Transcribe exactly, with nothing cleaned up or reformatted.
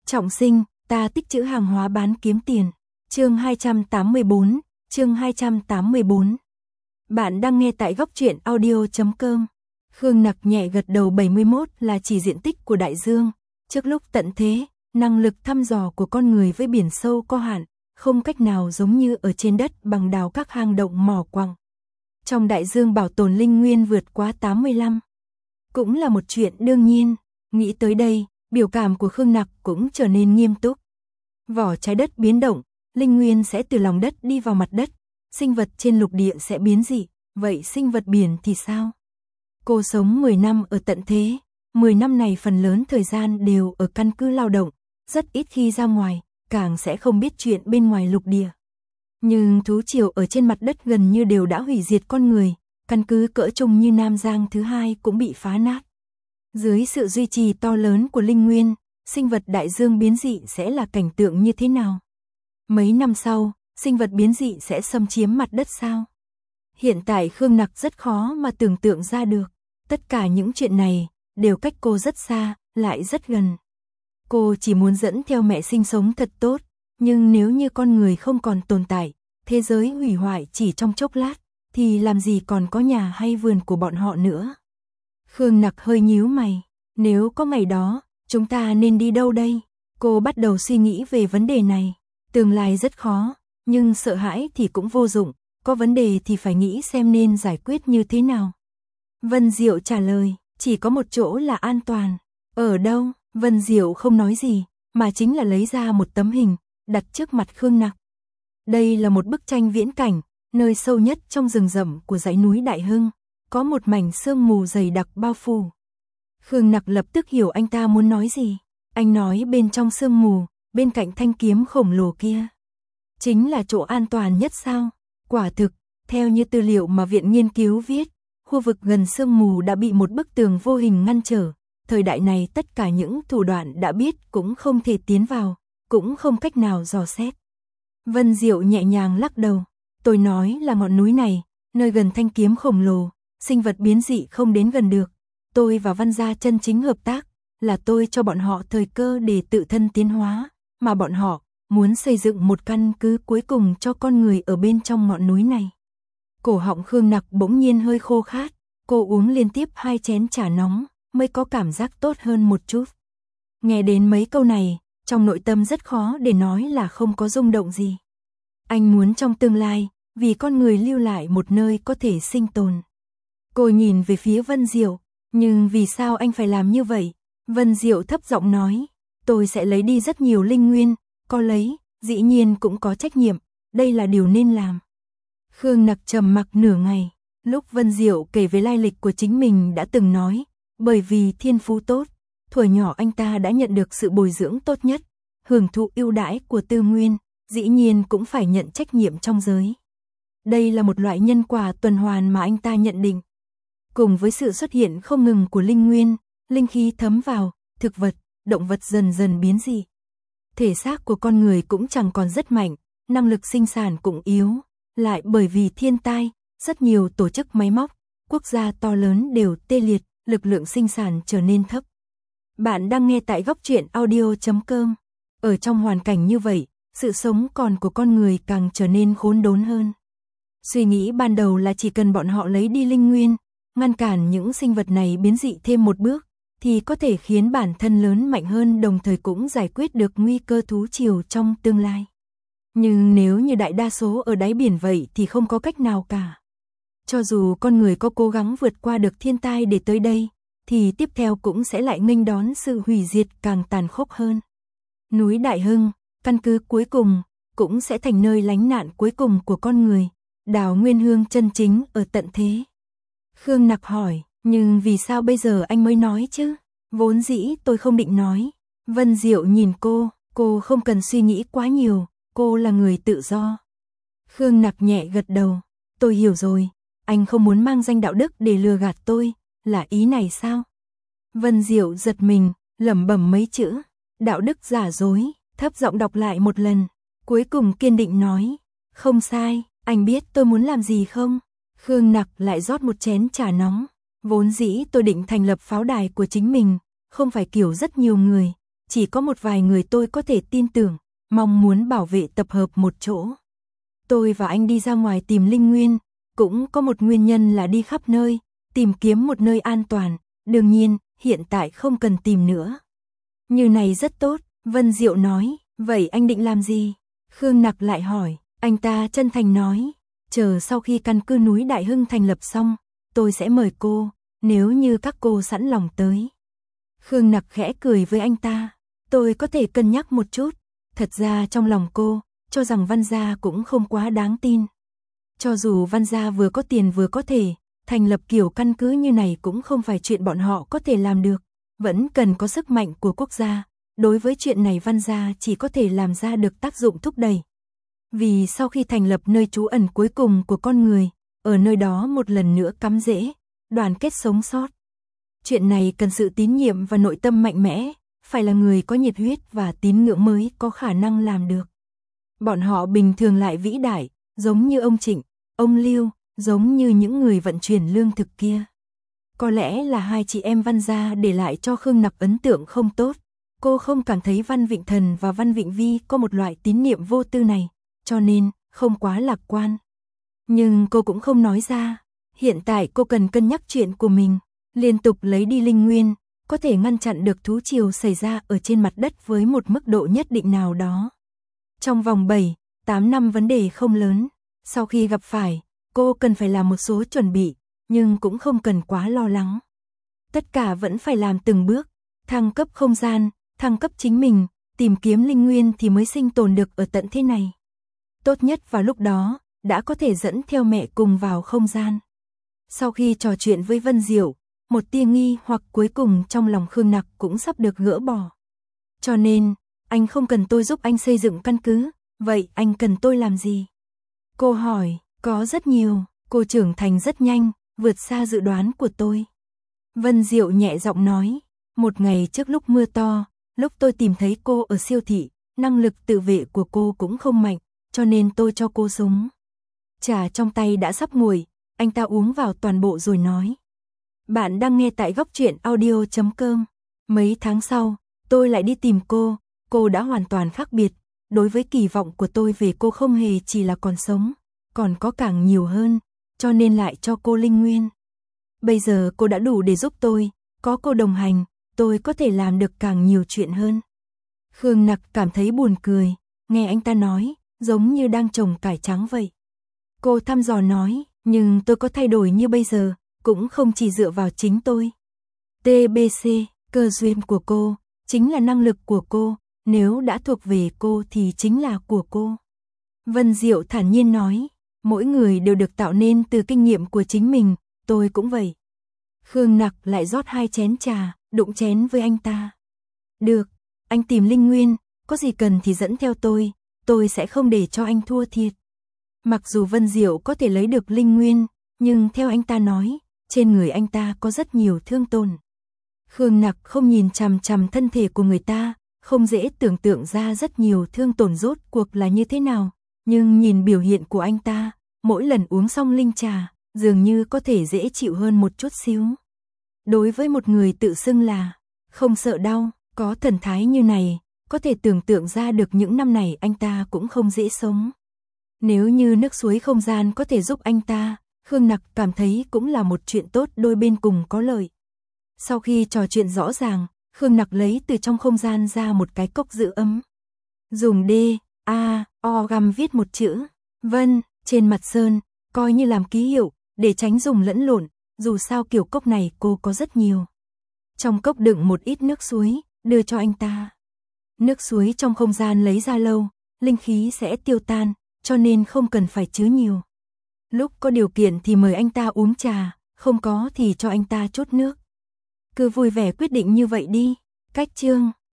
Trọng sinh, ta tích trữ hàng hóa bán kiếm tiền. Chương hai trăm tám mươi bốn, chương hai trăm tám mươi bốn. Bạn đang nghe tại góc truyện audio chấm com. Khương Nặc nhẹ gật đầu. Bảy mươi mốt là chỉ diện tích của đại dương. Trước lúc tận thế, năng lực thăm dò của con người với biển sâu có hạn, không cách nào giống như ở trên đất bằng đào các hang động mỏ quặng. Trong đại dương bảo tồn linh nguyên vượt quá tám mươi lăm. Cũng là một chuyện đương nhiên. Nghĩ tới đây, biểu cảm của Khương Nặc cũng trở nên nghiêm túc. Vỏ trái đất biến động, linh nguyên sẽ từ lòng đất đi vào mặt đất, sinh vật trên lục địa sẽ biến dị, vậy sinh vật biển thì sao? Cô sống mười năm ở tận thế, mười năm này phần lớn thời gian đều ở căn cứ lao động, rất ít khi ra ngoài, càng sẽ không biết chuyện bên ngoài lục địa. Nhưng thú triều ở trên mặt đất gần như đều đã hủy diệt con người, căn cứ cỡ trung như Nam Giang thứ hai cũng bị phá nát. Dưới sự duy trì to lớn của linh nguyên, sinh vật đại dương biến dị sẽ là cảnh tượng như thế nào? Mấy năm sau, sinh vật biến dị sẽ xâm chiếm mặt đất sao? Hiện tại Khương Nặc rất khó mà tưởng tượng ra được. Tất cả những chuyện này đều cách cô rất xa, lại rất gần. Cô chỉ muốn dẫn theo mẹ sinh sống thật tốt, nhưng nếu như con người không còn tồn tại, thế giới hủy hoại chỉ trong chốc lát, thì làm gì còn có nhà hay vườn của bọn họ nữa? Khương Nặc hơi nhíu mày, nếu có ngày đó, chúng ta nên đi đâu đây? Cô bắt đầu suy nghĩ về vấn đề này. Tương lai rất khó, nhưng sợ hãi thì cũng vô dụng, có vấn đề thì phải nghĩ xem nên giải quyết như thế nào. Vân Diệu trả lời, chỉ có một chỗ là an toàn. Ở đâu? Vân Diệu không nói gì, mà chính là lấy ra một tấm hình, đặt trước mặt Khương Nặc. Đây là một bức tranh viễn cảnh, nơi sâu nhất trong rừng rậm của dãy núi Đại Hưng, có một mảnh sương mù dày đặc bao phủ. Khương Nặc lập tức hiểu anh ta muốn nói gì. Anh nói bên trong sương mù, bên cạnh thanh kiếm khổng lồ kia, chính là chỗ an toàn nhất sao? Quả thực, theo như tư liệu mà viện nghiên cứu viết, khu vực gần sương mù đã bị một bức tường vô hình ngăn trở. Thời đại này tất cả những thủ đoạn đã biết cũng không thể tiến vào, cũng không cách nào dò xét. Vân Diệu nhẹ nhàng lắc đầu. Tôi nói là ngọn núi này, nơi gần thanh kiếm khổng lồ, sinh vật biến dị không đến gần được. Tôi và Văn gia chân chính hợp tác, là tôi cho bọn họ thời cơ để tự thân tiến hóa, mà bọn họ muốn xây dựng một căn cứ cuối cùng cho con người ở bên trong ngọn núi này. Cổ họng Khương Nặc bỗng nhiên hơi khô khát, cô uống liên tiếp hai chén trà nóng, mới có cảm giác tốt hơn một chút. Nghe đến mấy câu này, trong nội tâm rất khó để nói là không có rung động gì. Anh muốn trong tương lai, vì con người lưu lại một nơi có thể sinh tồn. Cô nhìn về phía Vân Diệu, nhưng vì sao anh phải làm như vậy? Vân Diệu thấp giọng nói, tôi sẽ lấy đi rất nhiều linh nguyên, có lấy, dĩ nhiên cũng có trách nhiệm, đây là điều nên làm. Khương Nặc trầm mặc nửa ngày, lúc Vân Diệu kể về lai lịch của chính mình đã từng nói, bởi vì thiên phú tốt, thuở nhỏ anh ta đã nhận được sự bồi dưỡng tốt nhất, hưởng thụ ưu đãi của tư nguyên, dĩ nhiên cũng phải nhận trách nhiệm trong giới. Đây là một loại nhân quả tuần hoàn mà anh ta nhận định. Cùng với sự xuất hiện không ngừng của linh nguyên, linh khí thấm vào, thực vật, động vật dần dần biến dị. Thể xác của con người cũng chẳng còn rất mạnh, năng lực sinh sản cũng yếu, lại bởi vì thiên tai, rất nhiều tổ chức máy móc, quốc gia to lớn đều tê liệt, lực lượng sinh sản trở nên thấp. Bạn đang nghe tại góc truyện audio chấm com. Ở trong hoàn cảnh như vậy, sự sống còn của con người càng trở nên khốn đốn hơn. Suy nghĩ ban đầu là chỉ cần bọn họ lấy đi linh nguyên, ngăn cản những sinh vật này biến dị thêm một bước, thì có thể khiến bản thân lớn mạnh hơn, đồng thời cũng giải quyết được nguy cơ thú triều trong tương lai. Nhưng nếu như đại đa số ở đáy biển vậy thì không có cách nào cả. Cho dù con người có cố gắng vượt qua được thiên tai để tới đây, thì tiếp theo cũng sẽ lại nghênh đón sự hủy diệt càng tàn khốc hơn. Núi Đại Hưng, căn cứ cuối cùng, cũng sẽ thành nơi lánh nạn cuối cùng của con người, đào nguyên hương chân chính ở tận thế. Khương Nặc hỏi, nhưng vì sao bây giờ anh mới nói chứ? Vốn dĩ tôi không định nói. Vân Diệu nhìn cô, cô không cần suy nghĩ quá nhiều, cô là người tự do. Khương Nặc nhẹ gật đầu, tôi hiểu rồi, anh không muốn mang danh đạo đức để lừa gạt tôi, là ý này sao? Vân Diệu giật mình, lẩm bẩm mấy chữ, đạo đức giả dối, thấp giọng đọc lại một lần, cuối cùng kiên định nói, không sai, anh biết tôi muốn làm gì không? Khương Nặc lại rót một chén trà nóng, vốn dĩ tôi định thành lập pháo đài của chính mình, không phải kiểu rất nhiều người, chỉ có một vài người tôi có thể tin tưởng, mong muốn bảo vệ tập hợp một chỗ. Tôi và anh đi ra ngoài tìm linh nguyên, cũng có một nguyên nhân là đi khắp nơi, tìm kiếm một nơi an toàn, đương nhiên, hiện tại không cần tìm nữa. Như này rất tốt, Vân Diệu nói, vậy anh định làm gì? Khương Nặc lại hỏi, anh ta chân thành nói, chờ sau khi căn cứ núi Đại Hưng thành lập xong, tôi sẽ mời cô, nếu như các cô sẵn lòng tới. Khương Nặc khẽ cười với anh ta, tôi có thể cân nhắc một chút, thật ra trong lòng cô, cho rằng Văn gia cũng không quá đáng tin. Cho dù Văn gia vừa có tiền vừa có thể, thành lập kiểu căn cứ như này cũng không phải chuyện bọn họ có thể làm được, vẫn cần có sức mạnh của quốc gia, đối với chuyện này Văn gia chỉ có thể làm ra được tác dụng thúc đẩy. Vì sau khi thành lập nơi trú ẩn cuối cùng của con người, ở nơi đó một lần nữa cắm rễ, đoàn kết sống sót. Chuyện này cần sự tín nhiệm và nội tâm mạnh mẽ, phải là người có nhiệt huyết và tín ngưỡng mới có khả năng làm được. Bọn họ bình thường lại vĩ đại, giống như ông Trịnh, ông Lưu, giống như những người vận chuyển lương thực kia. Có lẽ là hai chị em Văn gia để lại cho Khương Nặc ấn tượng không tốt. Cô không cảm thấy Văn Vịnh Thần và Văn Vịnh Vi có một loại tín niệm vô tư này, cho nên không quá lạc quan. Nhưng cô cũng không nói ra, hiện tại cô cần cân nhắc chuyện của mình, liên tục lấy đi linh nguyên, có thể ngăn chặn được thú triều xảy ra ở trên mặt đất với một mức độ nhất định nào đó. Trong vòng bảy, tám năm vấn đề không lớn, sau khi gặp phải, cô cần phải làm một số chuẩn bị, nhưng cũng không cần quá lo lắng. Tất cả vẫn phải làm từng bước, thăng cấp không gian, thăng cấp chính mình, tìm kiếm linh nguyên thì mới sinh tồn được ở tận thế này. Tốt nhất vào lúc đó, đã có thể dẫn theo mẹ cùng vào không gian. Sau khi trò chuyện với Vân Diệu, một tia nghi hoặc cuối cùng trong lòng Khương Nặc cũng sắp được gỡ bỏ. Cho nên, anh không cần tôi giúp anh xây dựng căn cứ, vậy anh cần tôi làm gì? Cô hỏi, có rất nhiều, cô trưởng thành rất nhanh, vượt xa dự đoán của tôi. Vân Diệu nhẹ giọng nói, một ngày trước lúc mưa to, lúc tôi tìm thấy cô ở siêu thị, năng lực tự vệ của cô cũng không mạnh, cho nên tôi cho cô súng. Trà trong tay đã sắp nguội, anh ta uống vào toàn bộ rồi nói. Bạn đang nghe tại góc truyện audio chấm com. Mấy tháng sau, tôi lại đi tìm cô, cô đã hoàn toàn khác biệt. Đối với kỳ vọng của tôi về cô không hề chỉ là còn sống, còn có càng nhiều hơn, cho nên lại cho cô linh nguyên. Bây giờ cô đã đủ để giúp tôi, có cô đồng hành, tôi có thể làm được càng nhiều chuyện hơn. Khương Nặc cảm thấy buồn cười, nghe anh ta nói, giống như đang trồng cải trắng vậy. Cô thăm dò nói, nhưng tôi có thay đổi như bây giờ, cũng không chỉ dựa vào chính tôi. tê bê xê, cơ duyên của cô, chính là năng lực của cô, nếu đã thuộc về cô thì chính là của cô. Vân Diệu thản nhiên nói, mỗi người đều được tạo nên từ kinh nghiệm của chính mình, tôi cũng vậy. Khương Nặc lại rót hai chén trà, đụng chén với anh ta. Được, anh tìm linh nguyên, có gì cần thì dẫn theo tôi, tôi sẽ không để cho anh thua thiệt. Mặc dù Vân Diệu có thể lấy được linh nguyên, nhưng theo anh ta nói, trên người anh ta có rất nhiều thương tổn. Khương Nặc không nhìn chằm chằm thân thể của người ta, không dễ tưởng tượng ra rất nhiều thương tổn rốt cuộc là như thế nào, nhưng nhìn biểu hiện của anh ta, mỗi lần uống xong linh trà, dường như có thể dễ chịu hơn một chút xíu. Đối với một người tự xưng là không sợ đau, có thần thái như này, có thể tưởng tượng ra được những năm này anh ta cũng không dễ sống. Nếu như nước suối không gian có thể giúp anh ta, Khương Nặc cảm thấy cũng là một chuyện tốt, đôi bên cùng có lợi. Sau khi trò chuyện rõ ràng, Khương Nặc lấy từ trong không gian ra một cái cốc giữ ấm. Dùng D, A, O găm viết một chữ Vân trên mặt sơn, coi như làm ký hiệu, để tránh dùng lẫn lộn, dù sao kiểu cốc này cô có rất nhiều. Trong cốc đựng một ít nước suối, đưa cho anh ta. Nước suối trong không gian lấy ra lâu, linh khí sẽ tiêu tan, cho nên không cần phải chứa nhiều. Lúc có điều kiện thì mời anh ta uống trà, không có thì cho anh ta chút nước. Cứ vui vẻ quyết định như vậy đi. Cách chương